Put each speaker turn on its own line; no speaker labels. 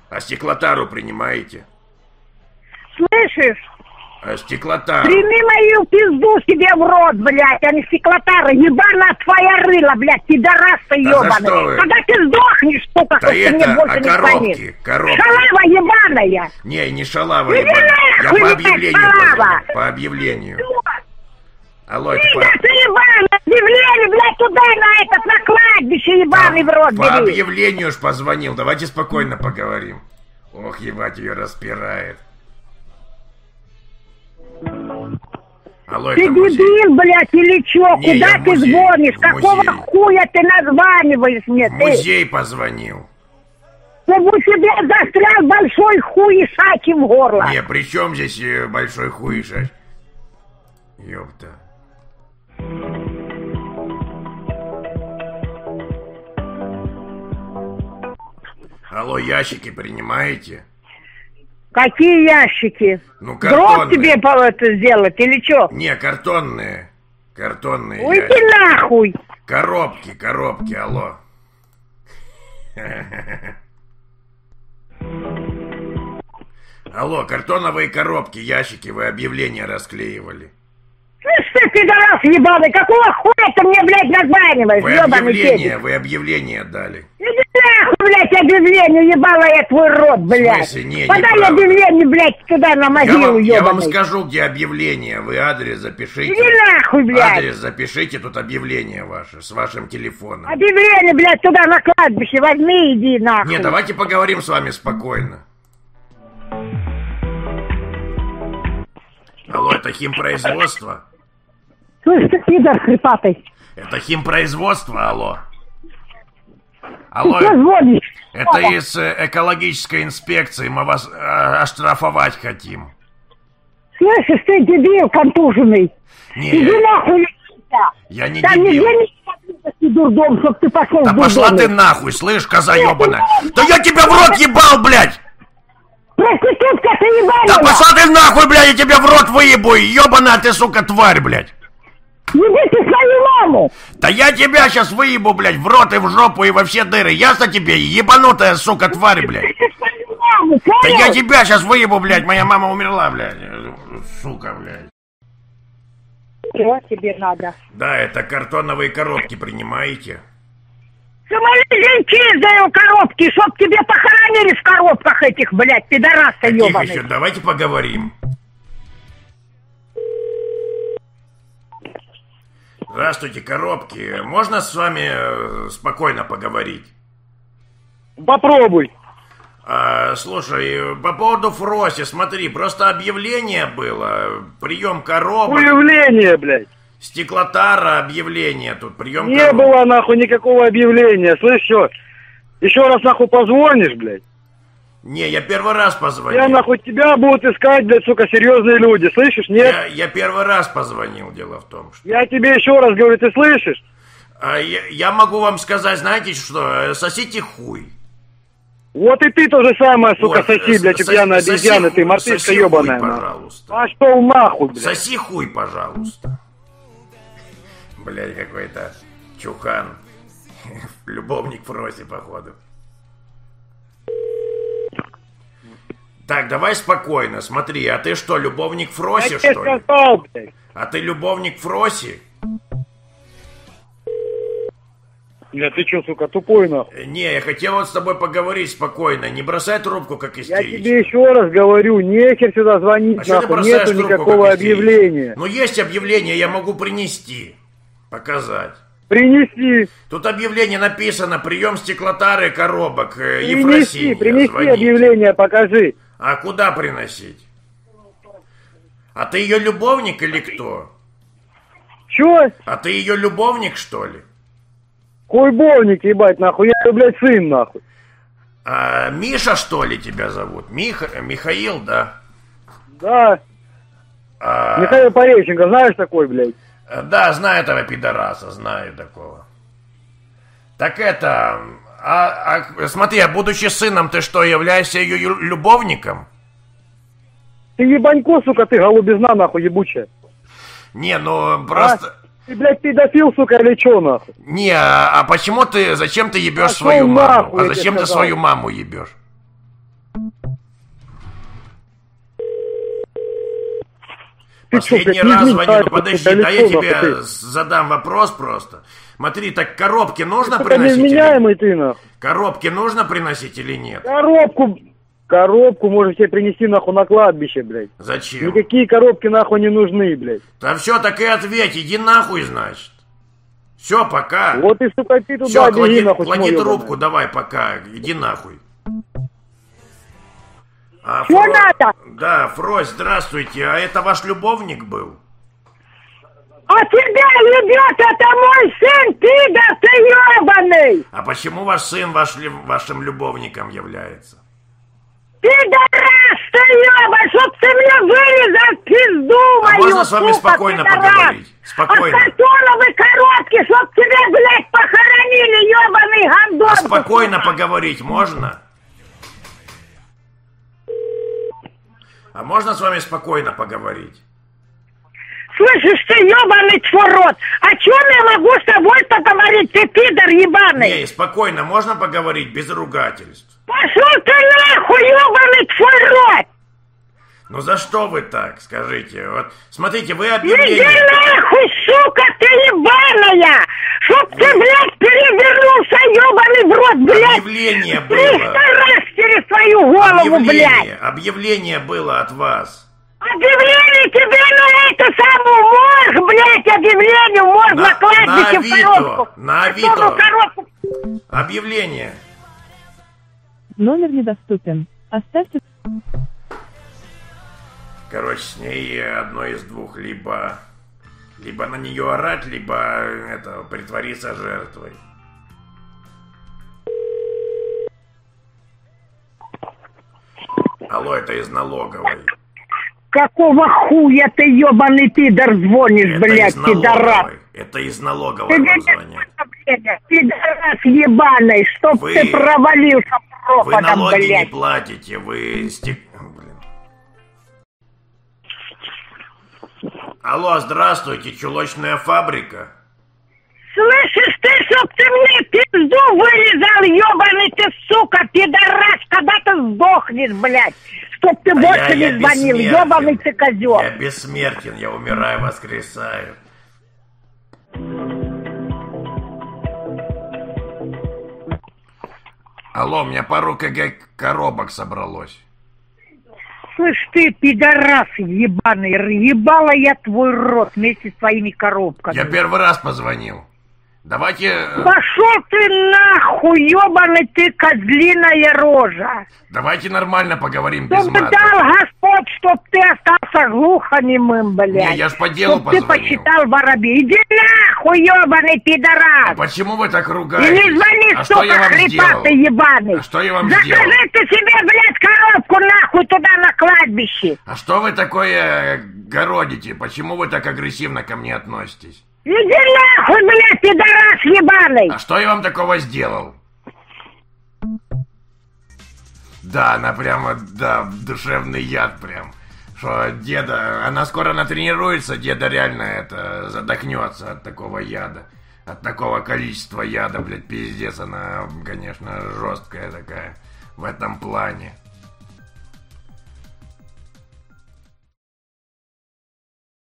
А стеклотару принимаете?
Слышишь?
А стеклотару?
Прими мою пизду себе в рот, блядь, а не стеклотара. Ебаная твоя рыла, блядь, пидораса ебаная. Когда ты сдохнешь, сука,
да это,
мне больше не
коробки.
Шалава ебаная.
Не шалава ебаная. Я по объявлению позвонил. По объявлению. Алло, это
ты ебаный, объявление, блядь, туда, на кладбище, ебаный в рот,
по объявлению ж позвонил. Давайте спокойно поговорим. Ох, ебать, ее распирает. Алло,
ты дебил, блядь, или чё?
Не,
куда ты звонишь? Какого хуя ты названиваешь мне?
В музей позвонил.
Чтобы себе застрял большой хуй Ишаки в горло.
Не, при чем здесь большой хуй Ишаки? Ёпта. Алло, ящики принимаете?
Какие ящики?
Ну, картонные.
Гроб тебе это сделать или что?
Не, картонные. Картонные
уйди
ящики.
Нахуй!
Коробки, алло. Алло, картоновые коробки, ящики, вы объявления расклеивали.
Слышь ты, пидорас ебаный, какого хуя ты мне, блядь, названиваешь, ебаный
вы объявление дали.
Иди нахуй, блядь, объявление, ебала я твой рот, блядь.
В смысле?
Подай объявление, блядь, туда на могилу, ебаный.
Я вам скажу, где объявление, вы адрес запишите.
Иди нахуй, блядь.
Адрес запишите, тут объявление ваше, с вашим телефоном.
Объявление, блядь, туда на кладбище возьми, иди нахуй.
Не, давайте поговорим с вами спокойно. Алло, это химпроизводство?
Слышь, ты пидор хрипатый.
Это химпроизводство, алло? Алло, это из экологической инспекции, мы вас оштрафовать хотим.
Слышишь, ты дебил контуженный.
Не,
иди нахуй.
Я не
там
дебил.
Не дурдом, чтоб ты пошел
да пошла ты нахуй, слышь, коза ебаная. Да я тебя в рот ебал, блядь!
Проститутка ты ебаная!
Да пошла ты нахуй, блядь, я тебя в рот выебу, ебаная ты, сука, тварь, блядь!
Еби ты свою маму!
Да я тебя сейчас выебу, блядь, в рот и в жопу и во все дыры, ясно тебе, ебанутая, сука, тварь, блядь! Да я тебя сейчас выебу, блядь, моя мама умерла, блядь, сука, блядь.
Чего тебе надо?
Да, это картоновые коробки принимаете?
Самолетчизные коробки, чтоб тебе похоронили в коробках этих, блядь, пидораса ебаных.
Еще, давайте поговорим. Здравствуйте, коробки. Можно с вами спокойно поговорить?
Попробуй.
Слушай, по поводу Фроси, смотри, просто объявление было, прием коробок.
Объявление, блядь.
Стеклотара, объявление тут, прием
Не
коробок.
было, нахуй, никакого объявления. Слышь, что? Еще раз, нахуй, позвонишь, блядь?
Не, я первый раз позвонил.
Я, нахуй, тебя будут искать, блядь, сука, серьезные люди. Слышишь, нет?
Я первый раз позвонил, дело в том, что...
Я тебе еще раз говорю, ты слышишь?
Я могу вам сказать, знаете что, сосите хуй.
Вот и ты то же самое, сука, соси, блядь, пьяная обезьяна, ты мартышка ебаная.
Хуй, пожалуйста.
Пошел нахуй, блядь.
Соси хуй, пожалуйста. Блядь, какой-то чухан. Любовник Фроси, походу. Так, давай спокойно, смотри, а ты что, любовник Фроси,
я
что ли?
сказал, блядь.
А ты любовник Фроси?
Бля, ты че, сука, тупой, нахуй?
Не, я хотел вот с тобой поговорить спокойно, не бросай трубку, как истеричка.
Я тебе еще раз говорю, нехер сюда звонить, нахуй, нету никакого объявления.
Ну есть объявление, я могу принести, показать.
Принеси.
Тут объявление написано, прием стеклотары коробок, Ефросинья.
Принеси
звоните.
объявление, покажи.
А куда приносить? А ты ее любовник или кто?
Че?
А ты ее любовник, что ли?
Хуйбовник, ебать, нахуй, я, блядь, сын, нахуй.
А Миша, что ли, тебя зовут? Михаил, да?
Да. Михаил Пореченко, знаешь такой, блядь?
Да, знаю этого пидораса, знаю такого. Так это... смотри, а будучи сыном, ты что, являешься ее любовником?
Ты ебанько, сука, ты голубизна, нахуй, ебучая.
Не, ну просто...
Ты, блядь, педофил, сука, или чё, нахуй?
Не, почему ты, зачем ты ебешь свою маму? А зачем ты свою маму ебешь? Последний раз звоню, ну подожди, да я тебе задам вопрос просто. Смотри, так коробки нужно приносить?
Невменяемый ты, нахуй.
Коробки нужно приносить или нет?
Коробку можешь себе принести, нахуй, на кладбище, блядь.
Зачем?
Никакие коробки, нахуй, не нужны, блядь.
Да все, так и ответь, иди нахуй, значит. Все, пока.
Вот и, сука, ты туда
все,
беги, нахуй,
клади трубку, давай, пока, иди нахуй.
Что надо?
Да, Фрось, здравствуйте, а это ваш любовник был?
А тебя любит, это мой сын, пидор, ты ебаный!
А почему ваш сын вашим любовником является?
Пидорас ты ебаный, чтоб ты мне вырезал пизду мою,
можно с вами спокойно поговорить? Спокойно.
А картоновые коробки, чтоб тебя, блядь, похоронили, ебаный гандон!
А спокойно поговорить можно? А можно с вами спокойно поговорить?
Слышишь ты, ебаный твой рот, о чем я могу с тобой поговорить, ты пидор ебаный?
Не, спокойно, можно поговорить без ругательств?
Пошел ты нахуй, ебаный твой рот!
Ну за что вы так, скажите? Вот, смотрите, вы объявление...
Иди нахуй, сука ты ебаная! Чтоб ты, блядь, перевернулся, ебаный в рот, блядь!
Объявление было!
300 раз через твою голову, блядь!
Объявление было от вас.
Объявление тебе на эту самую морг, блядь, объявление, морг на кладбище в коробку.
На Авито. Объявление.
Номер недоступен. Оставьте...
Короче, с ней одно из двух. Либо на нее орать, либо притвориться жертвой. Алло, это из налоговой.
Какого хуя ты, ебаный пидор, звонишь, блядь, пидорас?
Это из налоговой вам звонят.
Пидорас ебаный, чтоб ты провалился пропадом,
вы налоги
блядь.
Не платите, вы Алло, здравствуйте, чулочная фабрика.
Слышишь ты, чтоб ты мне пизду вырезал, ебаный ты, сука, пидорас, когда ты сдохнешь, блядь. Чтоб ты больше не звонил, ебаный ты козел.
Я бессмертен, я умираю, воскресаю. Алло, у меня пару КГ коробок собралось.
Слышь ты, пидорас ебаный, ебала я твой рот вместе с своими коробками.
Я первый раз позвонил. Давайте...
Пошел ты нахуй, ебаный ты, козлиная рожа.
Давайте нормально поговорим без
чтоб
мата.
дал Господь, чтоб ты остался глухонемым, блядь.
Не, я ж по делу
чтоб
позвонил.
ты посчитал воробей. Иди нахуй, ебаный пидорас.
А почему вы так ругаетесь?
И не звони, сука, хрипатый ебаный.
А что я вам сделал?
Закажи ты себе, блядь, коробку нахуй туда на кладбище.
А что вы такое городите? Почему вы так агрессивно ко мне относитесь?
Иди нахуй, блядь, пидорас ебаный!
А что я вам такого сделал? Да, она прямо, да, душевный яд прям. Что деда, она скоро натренируется, деда реально задохнется от такого яда. От такого количества яда, блядь, пиздец, она, конечно, жесткая такая в этом плане.